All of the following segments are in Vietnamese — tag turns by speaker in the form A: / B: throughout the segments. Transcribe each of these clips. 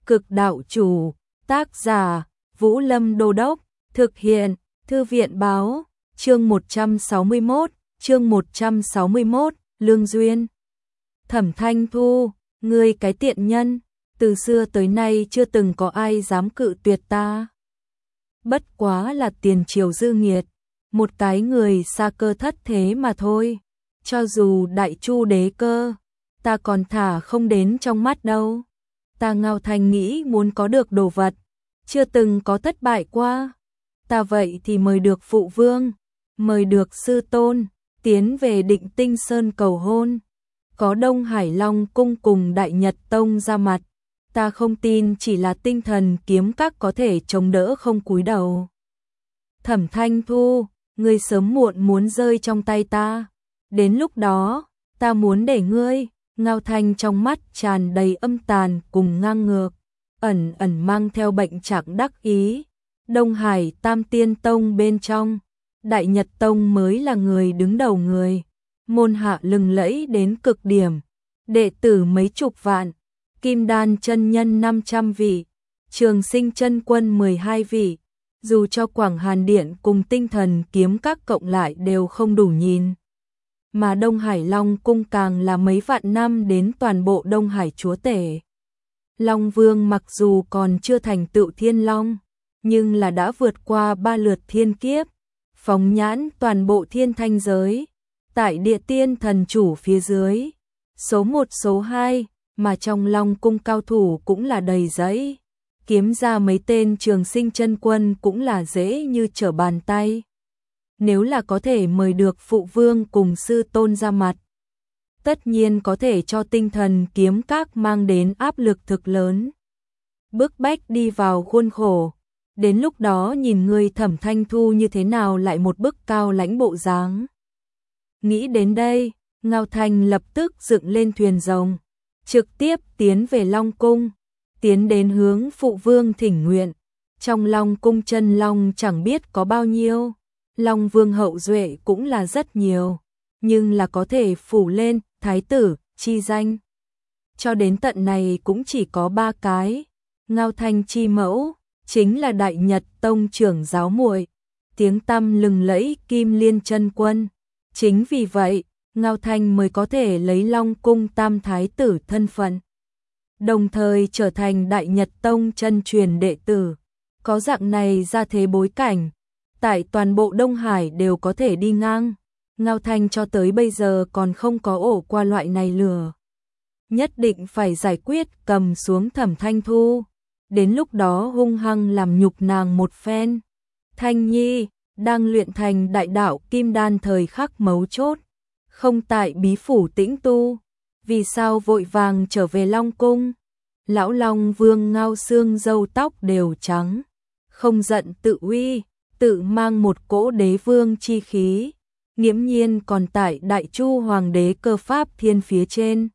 A: Cực đạo chủ, tác giả, Vũ Lâm Đô Đốc, thực hiện, Thư viện báo, chương 161, Lương Duyên. Thẩm Thanh Thu, ngươi cái tiện nhân, từ xưa tới nay chưa từng có ai dám cự tuyệt ta. Bất quá là tiền triều dư nghiệt, một cái người xa cơ thất thế mà thôi. Cho dù đại chu đế cơ, ta còn thả không đến trong mắt đâu. Ta Ngao Thanh nghĩ muốn có được đồ vật, chưa từng có thất bại qua. Ta vậy thì mời được phụ vương, mời được sư tôn, tiến về Định Tinh Sơn cầu hôn. Có Đông Hải Long cung cùng Đại Nhật Tông ra mặt, ta không tin chỉ là Tinh Thần Kiếm Các có thể chống đỡ không cúi đầu. Thẩm Thanh Thu, ngươi sớm muộn muốn rơi trong tay ta. Đến lúc đó, ta muốn để ngươi. Ngao Thanh trong mắt tràn đầy âm tàn cùng ngang ngược, ẩn ẩn mang theo bệnh trạng đắc ý. Đông Hải Tam Tiên Tông bên trong, Đại Nhật Tông mới là người đứng đầu người. Môn hạ lừng lẫy đến cực điểm, đệ tử mấy chục vạn, Kim Đan chân nhân 500 vị, Trường Sinh chân quân 12 vị, dù cho Quảng Hàn Điện cùng Tinh Thần Kiếm Các cộng lại đều không đủ nhìn. Mà Đông Hải Long cung càng là mấy vạn năm đến toàn bộ Đông Hải chúa tể. Long Vương mặc dù còn chưa thành tựu Thiên Long, nhưng là đã vượt qua 3 lượt thiên kiếp, phóng nhãn toàn bộ thiên thanh giới. Tại địa tiên thần chủ phía dưới, số 1 số 2, mà trong Long cung cao thủ cũng là đầy giấy. Kiếm ra mấy tên Trường Sinh chân quân cũng là dễ như trở bàn tay. Nếu là có thể mời được phụ vương cùng sư tôn ra mặt, tất nhiên có thể cho Tinh Thần Kiếm Các mang đến áp lực thực lớn. Bức bách đi vào khuôn khổ, đến lúc đó nhìn ngươi Thẩm Thanh Thu như thế nào lại một bức cao lãnh bộ dáng. Nghĩ đến đây, Ngao Thanh lập tức dựng lên thuyền rồng, trực tiếp tiến về Long cung, tiến đến hướng phụ vương thỉnh nguyện. Trong Long cung chân long chẳng biết có bao nhiêu, Long vương hậu duệ cũng là rất nhiều, nhưng là có thể phủ lên thái tử chi danh. Cho đến tận này cũng chỉ có 3 cái. Ngao Thanh chi mẫu chính là Đại Nhật Tông trưởng giáo muội, tiếng tăm lừng lẫy Kim Liên chân quân. Chính vì vậy, Ngao Thanh mới có thể lấy Long cung tam thái tử thân phận, đồng thời trở thành Đại Nhật Tông chân truyền đệ tử. Có dạng này ra thế bối cảnh, tại toàn bộ Đông Hải đều có thể đi ngang. Ngao Thanh cho tới bây giờ còn không có ổ qua loại này lừa. Nhất định phải giải quyết cầm xuống Thẩm Thanh Thu. Đến lúc đó hung hăng làm nhục nàng một phen. Thanh Nhi đang luyện thành đại đạo kim đan thời khắc mấu chốt, không tại bí phủ tĩnh tu, vì sao vội vàng trở về Long cung? Lão Long Vương Ngao Xương râu tóc đều trắng, không giận tự uy, tự mang một cỗ đế vương chi khí, nghiễm nhiên còn tại Đại Chu Hoàng đế cơ pháp thiên phía trên.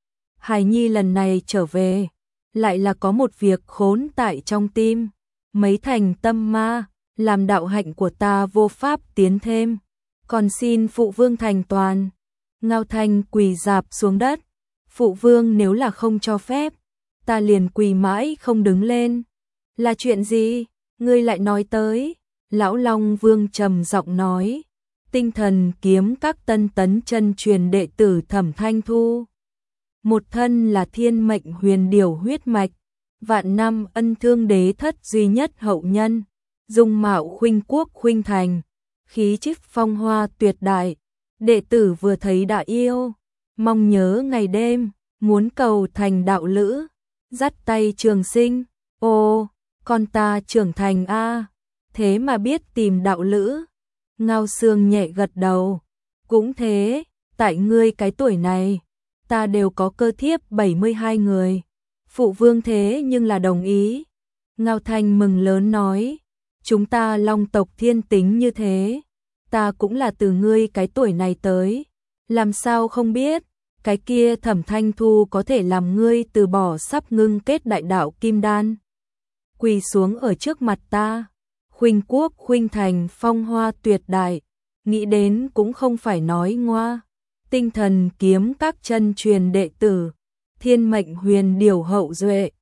A: Hải Nhi lần này trở về, lại là có một việc khốn tại trong tim, mấy thành tâm ma, làm đạo hạnh của ta vô pháp tiến thêm, còn xin phụ vương thành toàn. Ngao Thanh quỳ rạp xuống đất, phụ vương nếu là không cho phép, ta liền quỳ mãi không đứng lên. Là chuyện gì, ngươi lại nói tới? Lão Long Vương trầm giọng nói, Tinh Thần Kiếm Các tân tấn chân truyền đệ tử Thẩm Thanh Thu. Một thân là thiên mệnh huyền điểu huyết mạch, vạn năm ân thương đế thất duy nhất hậu nhân, dung mạo khuynh quốc khuynh thành, khí chất phong hoa tuyệt đại, đệ tử vừa thấy đã yêu, mong nhớ ngày đêm, muốn cầu thành đạo lữ, dắt tay Trường Sinh. Ô, con ta trưởng thành a, thế mà biết tìm đạo lữ. Ngao Xương nhẹ gật đầu, cũng thế, tại ngươi cái tuổi này, ta đều có cơ thiếp 72 người, phụ vương thế nhưng là đồng ý. Ngao Thanh mừng lớn nói, chúng ta Long tộc thiên tính như thế, ta cũng là từ ngươi cái tuổi này tới, làm sao không biết, cái kia Thẩm Thanh Thu có thể làm ngươi từ bỏ sắp ngưng kết đại đạo kim đan. Quỳ xuống ở trước mặt ta, khuynh quốc khuynh thành phong hoa tuyệt đại, nghĩ đến cũng không phải nói ngoa. Tinh Thần Kiếm Các chân truyền đệ tử, thiên mệnh huyền điểu hậu duệ,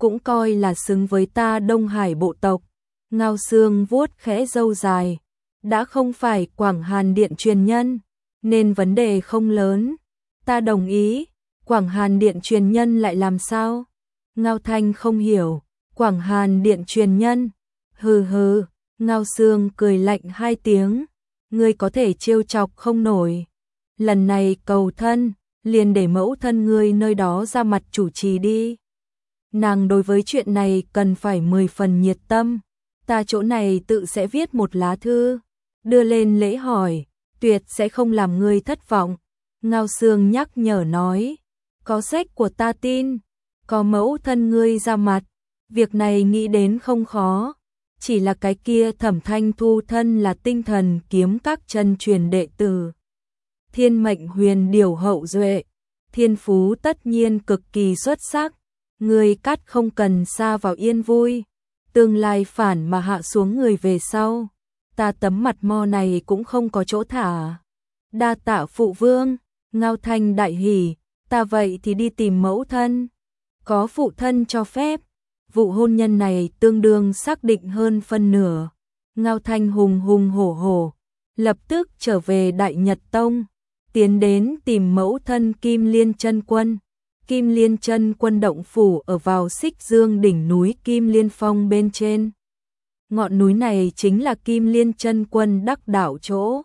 A: cũng coi là xứng với ta Đông Hải bộ tộc. Ngao Sương vuốt khẽ râu dài, đã không phải Quảng Hàn Điện truyền nhân, nên vấn đề không lớn. Ta đồng ý. Quảng Hàn Điện truyền nhân lại làm sao? Ngao Thanh không hiểu. Quảng Hàn Điện truyền nhân? Hừ hừ. Ngao Sương cười lạnh 2 tiếng. Ngươi có thể trêu chọc không nổi. Lần này cầu thân, liền để mẫu thân ngươi nơi đó ra mặt chủ trì đi. Nàng đối với chuyện này cần phải 10 phần nhiệt tâm. Ta chỗ này tự sẽ viết một lá thư, đưa lên lễ hỏi, tuyệt sẽ không làm ngươi thất vọng. Ngao Sương nhắc nhở nói, có sách của ta tin, có mẫu thân ngươi ra mặt, việc này nghĩ đến không khó. Chỉ là cái kia Thẩm Thanh Thu thân là tinh thần kiếm các chân truyền đệ tử. Thiên mệnh huyền điều hậu duệ, thiên phú tất nhiên cực kỳ xuất sắc. Ngươi cắt không cần xa vào yên vui, tương lai phản mà hạ xuống người về sau. Ta tấm mặt mo này cũng không có chỗ thả. Đa tạ phụ vương. Ngao Thanh đại hỉ, ta vậy thì đi tìm mẫu thân. Có phụ thân cho phép, vụ hôn nhân này tương đương xác định hơn phân nửa. Ngao Thanh hùng hùng hổ hổ, lập tức trở về Đại Nhật Tông, tiến đến tìm mẫu thân Kim Liên Chân Quân. Kim Liên Chân Quân động phủ ở vào Xích Dương đỉnh núi Kim Liên Phong bên trên. Ngọn núi này chính là Kim Liên Chân Quân đắc đạo chỗ.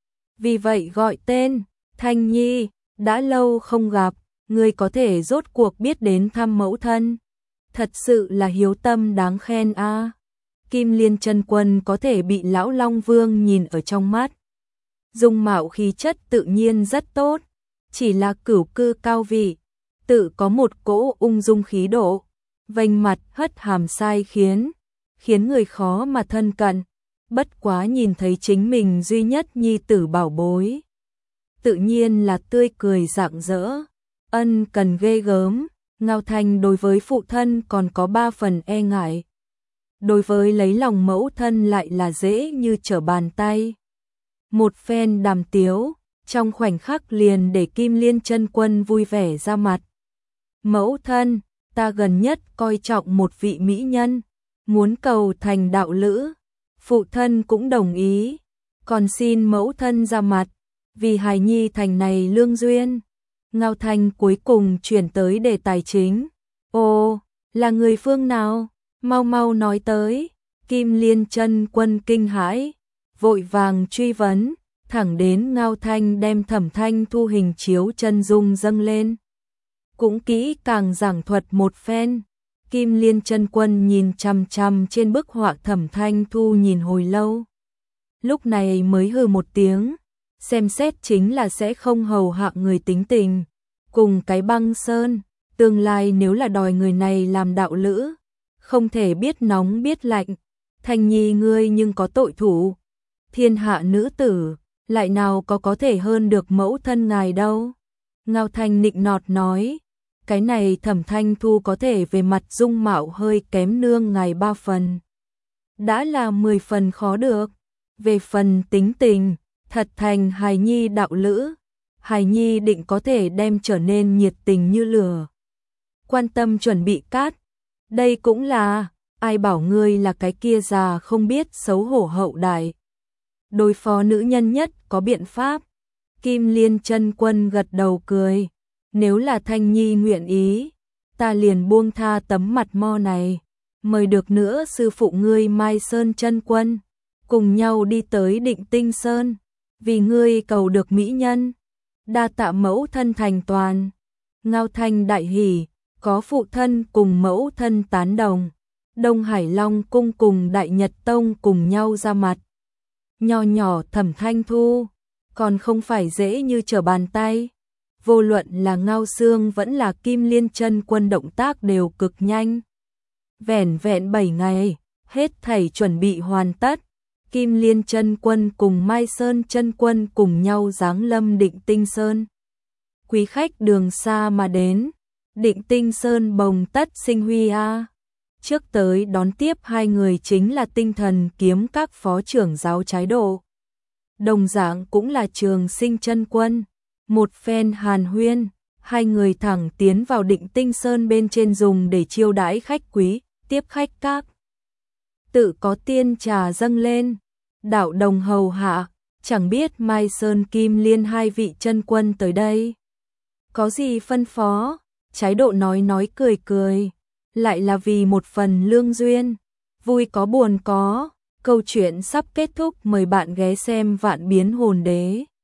A: Vì vậy gọi tên. Thanh Nhi, đã lâu không gặp, ngươi có thể rốt cuộc biết đến thăm mẫu thân. Thật sự là hiếu tâm đáng khen a. Kim Liên Chân Quân có thể bị lão Long Vương nhìn ở trong mắt. Dung mạo khí chất tự nhiên rất tốt, chỉ là cửu cư cao vị, tự có một cỗ ung dung khí độ, vênh mặt hất hàm sai khiến người khó mà thân cận. Bất quá nhìn thấy chính mình duy nhất nhi tử bảo bối, tự nhiên là tươi cười rạng rỡ. Ân cần ghê gớm. Ngao Thanh đối với phụ thân còn có 3 phần e ngại, đối với lấy lòng mẫu thân lại là dễ như trở bàn tay. Một phen đàm tiếu, trong khoảnh khắc liền để Kim Liên Chân Quân vui vẻ ra mặt. Mẫu thân, ta gần nhất coi trọng một vị mỹ nhân, muốn cầu thành đạo lữ. Phụ thân cũng đồng ý, còn xin mẫu thân ra mặt, vì hài nhi thành này lương duyên. Ngao Thanh cuối cùng chuyển tới đề tài chính. Ồ, là người phương nào? Mau mau nói tới. Kim Liên Chân Quân kinh hãi, vội vàng truy vấn, thẳng đến Ngao Thanh đem Thẩm Thanh Thu hình chiếu chân dung dâng lên. Cũng kỹ càng giảng thuật một phen. Kim Liên Chân Quân nhìn chằm chằm trên bức họa Thẩm Thanh Thu nhìn hồi lâu. Lúc này mới hừ một tiếng, xem xét chính là sẽ không hầu hạ người tính tình. Cùng cái Băng Sơn, tương lai nếu là đòi người này làm đạo lữ, không thể biết nóng biết lạnh. Thanh Nhi ngươi nhưng có tội thủ. Thiên hạ nữ tử, lại nào có thể hơn được mẫu thân ngài đâu. Ngao Thanh nịnh nọt nói, cái này Thẩm Thanh Thu có thể về mặt dung mạo hơi kém nương ngài 3 phần, đã là 10 phần khó được. Về phần tính tình, thật thành hài nhi đạo lữ, hài nhi định có thể đem trở nên nhiệt tình như lửa, quan tâm chuẩn bị cát. Đây cũng là, ai bảo ngươi là cái kia già không biết xấu hổ hậu đại. Đối phó nữ nhân nhất có biện pháp. Kim Liên Chân Quân gật đầu cười, nếu là Thanh Nhi nguyện ý, ta liền buông tha tấm mặt mo này, mời được nữa sư phụ ngươi Mai Sơn Chân Quân, cùng nhau đi tới Định Tinh Sơn, vì ngươi cầu được mỹ nhân. Đa tạ mẫu thân thành toàn. Ngao Thanh đại hỉ, có phụ thân cùng mẫu thân tán đồng, Đông Hải Long cung cùng Đại Nhật Tông cùng nhau ra mặt. Nho nhỏ Thẩm Thanh Thu, còn không phải dễ như trở bàn tay. Vô luận là Ngao Sương vẫn là Kim Liên Chân Quân động tác đều cực nhanh. Vẻn vẹn 7 ngày, hết thảy chuẩn bị hoàn tất. Kim Liên Chân Quân cùng Mai Sơn Chân Quân cùng nhau giáng lâm Định Tinh Sơn. Quý khách đường xa mà đến, Định Tinh Sơn bồng tất sinh huy a. Trước tới đón tiếp hai người chính là Tinh Thần Kiếm các phó trưởng giáo trái độ. Đồng dạng cũng là Trường Sinh Chân Quân. Một phen hàn huyên, Hai người thẳng tiến vào Định Tinh Sơn bên trên dùng để chiêu đãi khách quý, tiếp khách các. Tự có tiên trà dâng lên, đạo đồng hầu hạ, chẳng biết Mai Sơn Kim Liên hai vị chân quân tới đây. Có gì phân phó, Trái Độ nói cười cười, lại là vì một phần lương duyên, vui có buồn có, câu chuyện sắp kết thúc, mời bạn ghé xem Vạn Biến Hồn Đế.